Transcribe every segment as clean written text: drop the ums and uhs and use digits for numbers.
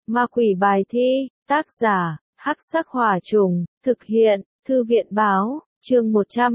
Ma quỷ bài thi, tác giả, Hắc Sắc Hỏa Trùng, thực hiện, Thư viện báo, chương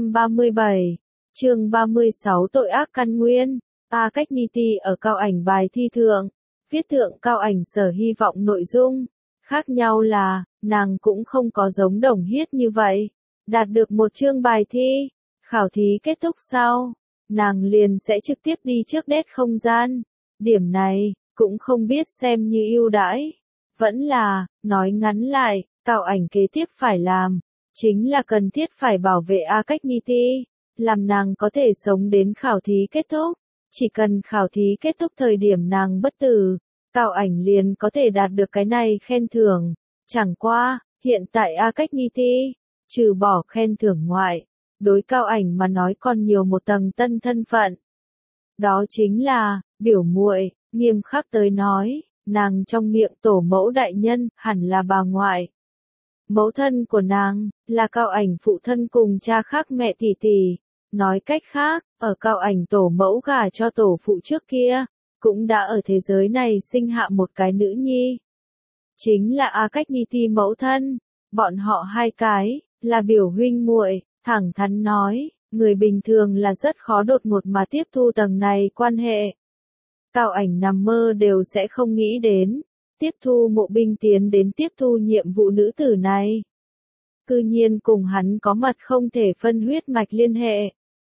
137, chương 36 tội ác căn nguyên. A Cách Niti ở cao ảnh bài thi thượng, viết thượng cao ảnh sở hy vọng nội dung. Khác nhau là, nàng cũng không có giống Đồng Hiết như vậy. Đạt được một chương bài thi, khảo thí kết thúc sau, nàng liền sẽ trực tiếp đi trước đét không gian. Điểm này, cũng không biết xem như ưu đãi. Vẫn là, nói ngắn lại, cao ảnh kế tiếp phải làm, chính là cần thiết phải bảo vệ A Cách Niti, làm nàng có thể sống đến khảo thí kết thúc. Chỉ cần khảo thí kết thúc thời điểm nàng bất tử, cao ảnh liền có thể đạt được cái này khen thưởng. Chẳng qua, hiện tại A Cách Niti, trừ bỏ khen thưởng ngoại, đối cao ảnh mà nói còn nhiều một tầng tân thân phận. Đó chính là, biểu muội. Nghiêm khắc tới nói, nàng trong miệng tổ mẫu đại nhân, hẳn là bà ngoại. Mẫu thân của nàng, là cao ảnh phụ thân cùng cha khác mẹ tỷ tỷ. Nói cách khác, ở cao ảnh tổ mẫu gả cho tổ phụ trước kia, cũng đã ở thế giới này sinh hạ một cái nữ nhi. Chính là A Cách Niti mẫu thân, bọn họ hai cái, là biểu huynh muội. Thẳng thắn nói, người bình thường là rất khó đột ngột mà tiếp thu tầng này quan hệ. Cao ảnh nằm mơ đều sẽ không nghĩ đến, tiếp thu Mộ Binh tiến đến tiếp thu nhiệm vụ nữ tử này. Cư nhiên cùng hắn có mật không thể phân huyết mạch liên hệ.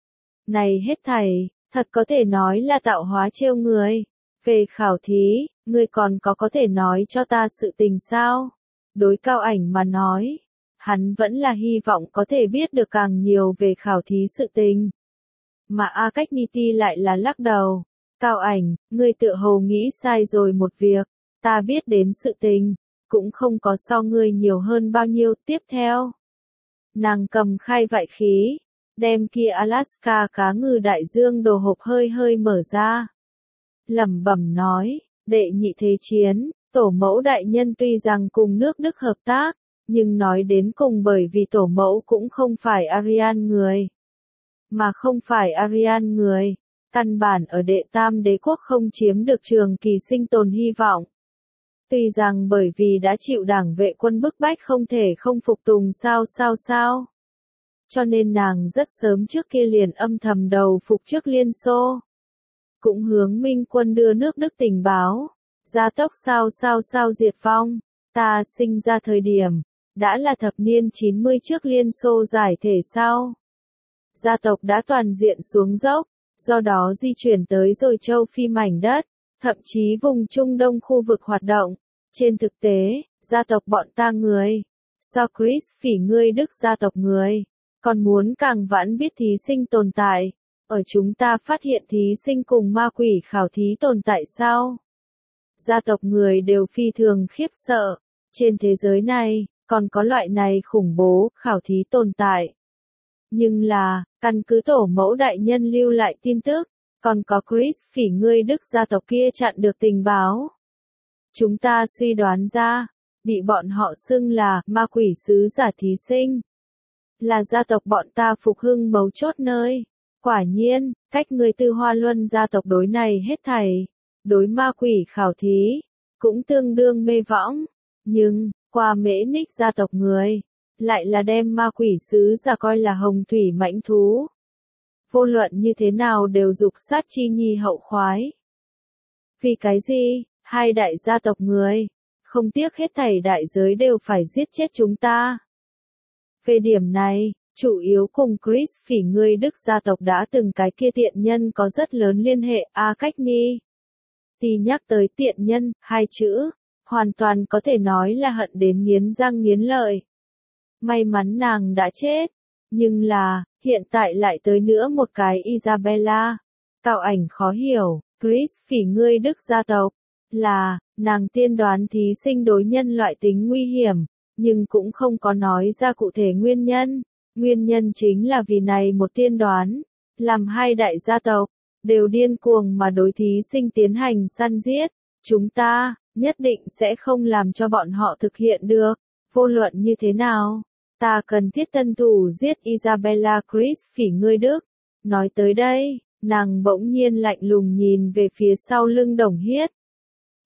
Này hết thảy, thật có thể nói là tạo hóa trêu người. Về khảo thí, ngươi còn có thể nói cho ta sự tình sao? Đối cao ảnh mà nói, hắn vẫn là hy vọng có thể biết được càng nhiều về khảo thí sự tình. Mà A Cách Niti lại là lắc đầu. Cao ảnh, ngươi tựa hồ nghĩ sai rồi một việc, ta biết đến sự tình, cũng không có so ngươi nhiều hơn bao nhiêu. Tiếp theo, nàng cầm khai vại khí, đem kia Alaska cá ngừ đại dương đồ hộp hơi hơi mở ra. Lẩm bẩm nói, đệ nhị thế chiến, tổ mẫu đại nhân tuy rằng cùng nước Đức hợp tác, nhưng nói đến cùng bởi vì tổ mẫu cũng không phải Aryan người. Mà không phải Aryan người, căn bản ở đệ tam đế quốc không chiếm được trường kỳ sinh tồn hy vọng. Tuy rằng bởi vì đã chịu đảng vệ quân bức bách không thể không phục tùng sao. Cho nên nàng rất sớm trước kia liền âm thầm đầu phục trước Liên Xô. Cũng hướng Minh quân đưa nước Đức tình báo, gia tốc sao diệt vong. Ta sinh ra thời điểm, đã là thập niên 90 trước Liên Xô giải thể sau. Gia tộc đã toàn diện xuống dốc, do đó di chuyển tới rồi châu Phi mảnh đất, thậm chí vùng Trung Đông khu vực hoạt động. Trên thực tế, gia tộc bọn ta người, so Chris phỉ ngươi Đức gia tộc người, còn muốn càng vãn biết thí sinh tồn tại. Ở chúng ta phát hiện thí sinh cùng ma quỷ khảo thí tồn tại sao? Gia tộc người đều phi thường khiếp sợ. Trên thế giới này, còn có loại này khủng bố, khảo thí tồn tại. Nhưng là, căn cứ tổ mẫu đại nhân lưu lại tin tức, còn có Chris phỉ ngươi Đức gia tộc kia chặn được tình báo. Chúng ta suy đoán ra, bị bọn họ xưng là ma quỷ sứ giả thí sinh. Là gia tộc bọn ta phục hưng mấu chốt nơi. Quả nhiên, cách người Tư Hoa Luân gia tộc đối này hết thảy, đối ma quỷ khảo thí, cũng tương đương mê võng. Nhưng, qua Mễ Ních gia tộc người, lại là đem ma quỷ sứ giả coi là hồng thủy mãnh thú. Vô luận như thế nào đều dục sát chi nhi hậu khoái. Vì cái gì, hai đại gia tộc người, không tiếc hết thảy đại giới đều phải giết chết chúng ta. Về điểm này, chủ yếu cùng Chris phỉ ngươi Đức gia tộc đã từng cái kia tiện nhân có rất lớn liên hệ. A Cách Ni thì nhắc tới tiện nhân, hai chữ, hoàn toàn có thể nói là hận đến nghiến răng nghiến lợi. May mắn nàng đã chết, nhưng là, hiện tại lại tới nữa một cái Isabella. Cao ảnh khó hiểu, Chris phỉ ngươi Đức gia tộc, là, nàng tiên đoán thí sinh đối nhân loại tính nguy hiểm, nhưng cũng không có nói ra cụ thể nguyên nhân. Nguyên nhân chính là vì này một tiên đoán, làm hai đại gia tộc, đều điên cuồng mà đối thí sinh tiến hành săn giết. Chúng ta, nhất định sẽ không làm cho bọn họ thực hiện được, vô luận như thế nào. Ta cần thiết tân thủ giết Isabella Chris phỉ ngươi Đức. Nói tới đây, nàng bỗng nhiên lạnh lùng nhìn về phía sau lưng Đồng Hiết.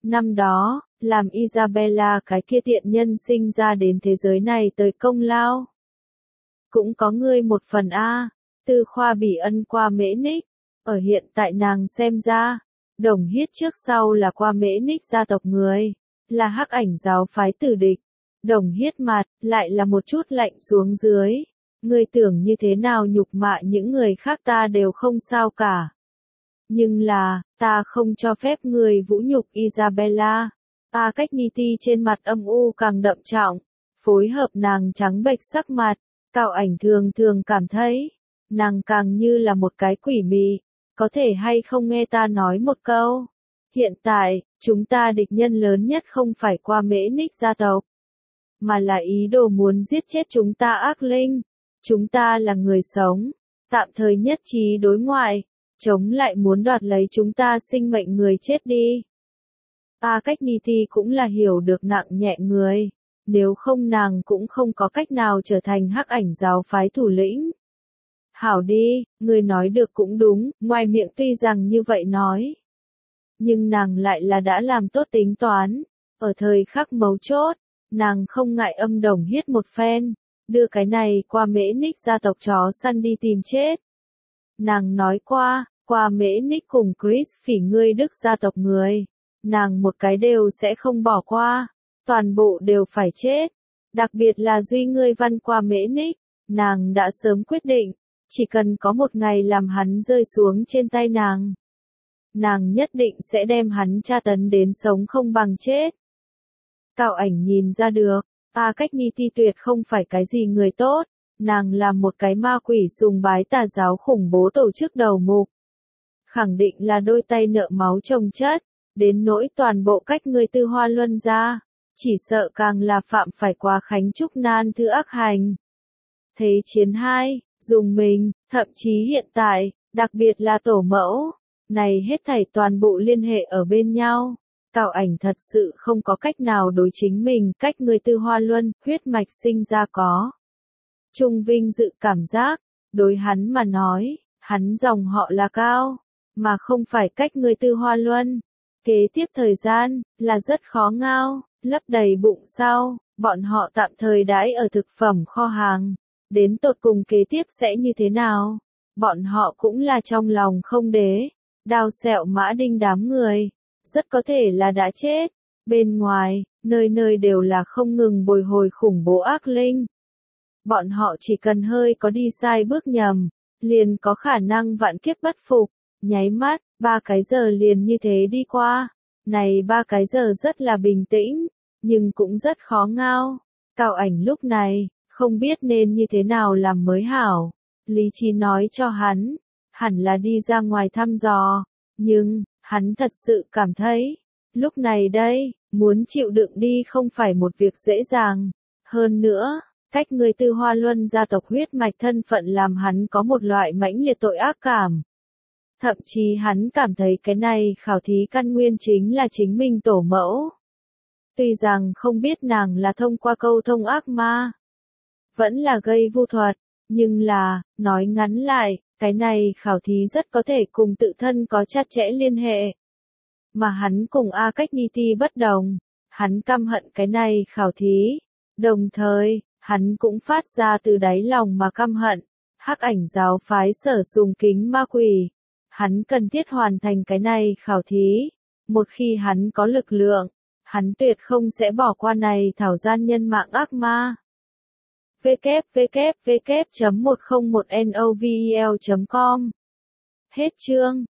Năm đó, làm Isabella cái kia tiện nhân sinh ra đến thế giới này tới công lao. Cũng có ngươi một phần a. Tư Khoa bỉ ân qua Mễ Ních. Ở hiện tại nàng xem ra, Đồng Hiết trước sau là qua Mễ Ních gia tộc người, là hắc ảnh giáo phái tử địch. Đồng Hiết mặt, lại là một chút lạnh xuống dưới. Ngươi tưởng như thế nào nhục mạ những người khác ta đều không sao cả. Nhưng là, ta không cho phép người vũ nhục Isabella. Cách Niti trên mặt âm u càng đậm trọng, phối hợp nàng trắng bệch sắc mặt, Cao Ảnh thường thường cảm thấy, nàng càng như là một cái quỷ mị, có thể hay không nghe ta nói một câu. Hiện tại, chúng ta địch nhân lớn nhất không phải qua Mễ Ních gia tộc, mà là ý đồ muốn giết chết chúng ta ác linh. Chúng ta là người sống, tạm thời nhất trí đối ngoại, chống lại muốn đoạt lấy chúng ta sinh mệnh người chết đi. Cách Niti cũng là hiểu được nặng nhẹ người, nếu không nàng cũng không có cách nào trở thành hắc ảnh giáo phái thủ lĩnh. Hảo đi, người nói được cũng đúng, ngoài miệng tuy rằng như vậy nói. Nhưng nàng lại là đã làm tốt tính toán, ở thời khắc mấu chốt, nàng không ngại âm Đồng Hiết một phen, đưa cái này qua Mễ Ních gia tộc chó săn đi tìm chết. Nàng nói qua Mễ Ních cùng Chris phỉ ngươi Đức gia tộc người, nàng một cái đều sẽ không bỏ qua, toàn bộ đều phải chết. Đặc biệt là duy ngươi văn qua Mễ Ních, nàng đã sớm quyết định, chỉ cần có một ngày làm hắn rơi xuống trên tay nàng nhất định sẽ đem hắn tra tấn đến sống không bằng chết. Cao Ảnh nhìn ra được, Cách Niti tuyệt không phải cái gì người tốt, nàng là một cái ma quỷ sùng bái tà giáo khủng bố tổ chức đầu mục. Khẳng định là đôi tay nợ máu chồng chất, đến nỗi toàn bộ cách người Tư Hoa Luân ra, chỉ sợ càng là phạm phải quá khánh trúc nan thứ ác hành. Thế chiến 2, dùng mình, thậm chí hiện tại, đặc biệt là tổ mẫu, này hết thảy toàn bộ liên hệ ở bên nhau. Cao Ảnh thật sự không có cách nào đối chính mình, cách người Tư Hoa Luân, huyết mạch sinh ra có. Trung vinh dự cảm giác, đối hắn mà nói, hắn dòng họ là Cao, mà không phải cách người Tư Hoa Luân. Kế tiếp thời gian, là rất khó ngao, lấp đầy bụng sau, bọn họ tạm thời đãi ở thực phẩm kho hàng. Đến tột cùng kế tiếp sẽ như thế nào? Bọn họ cũng là trong lòng không đế, Đao Sẹo Mã Đinh đám người, rất có thể là đã chết. Bên ngoài, nơi nơi đều là không ngừng bồi hồi khủng bố ác linh. Bọn họ chỉ cần hơi có đi sai bước nhầm, liền có khả năng vạn kiếp bất phục. Nháy mắt, 3 cái giờ liền như thế đi qua. Này 3 cái giờ rất là bình tĩnh, nhưng cũng rất khó ngao. Cao Ảnh lúc này, không biết nên như thế nào làm mới hảo. Lý trí nói cho hắn, hẳn là đi ra ngoài thăm dò. Nhưng, hắn thật sự cảm thấy, lúc này đây, muốn chịu đựng đi không phải một việc dễ dàng. Hơn nữa, cách người Tư Hoa Luân gia tộc huyết mạch thân phận làm hắn có một loại mãnh liệt tội ác cảm. Thậm chí hắn cảm thấy cái này khảo thí căn nguyên chính là chính mình tổ mẫu. Tuy rằng không biết nàng là thông qua câu thông ác ma, vẫn là gây vu thuật, nhưng là, nói ngắn lại, cái này khảo thí rất có thể cùng tự thân có chặt chẽ liên hệ. Mà hắn cùng Cách Niti bất đồng, hắn căm hận cái này khảo thí, đồng thời, hắn cũng phát ra từ đáy lòng mà căm hận, hắc ảnh giáo phái sở sùng kính ma quỷ. Hắn cần thiết hoàn thành cái này khảo thí, một khi hắn có lực lượng, hắn tuyệt không sẽ bỏ qua này thảo gian nhân mạng ác ma. www.101novel.com Hết chương.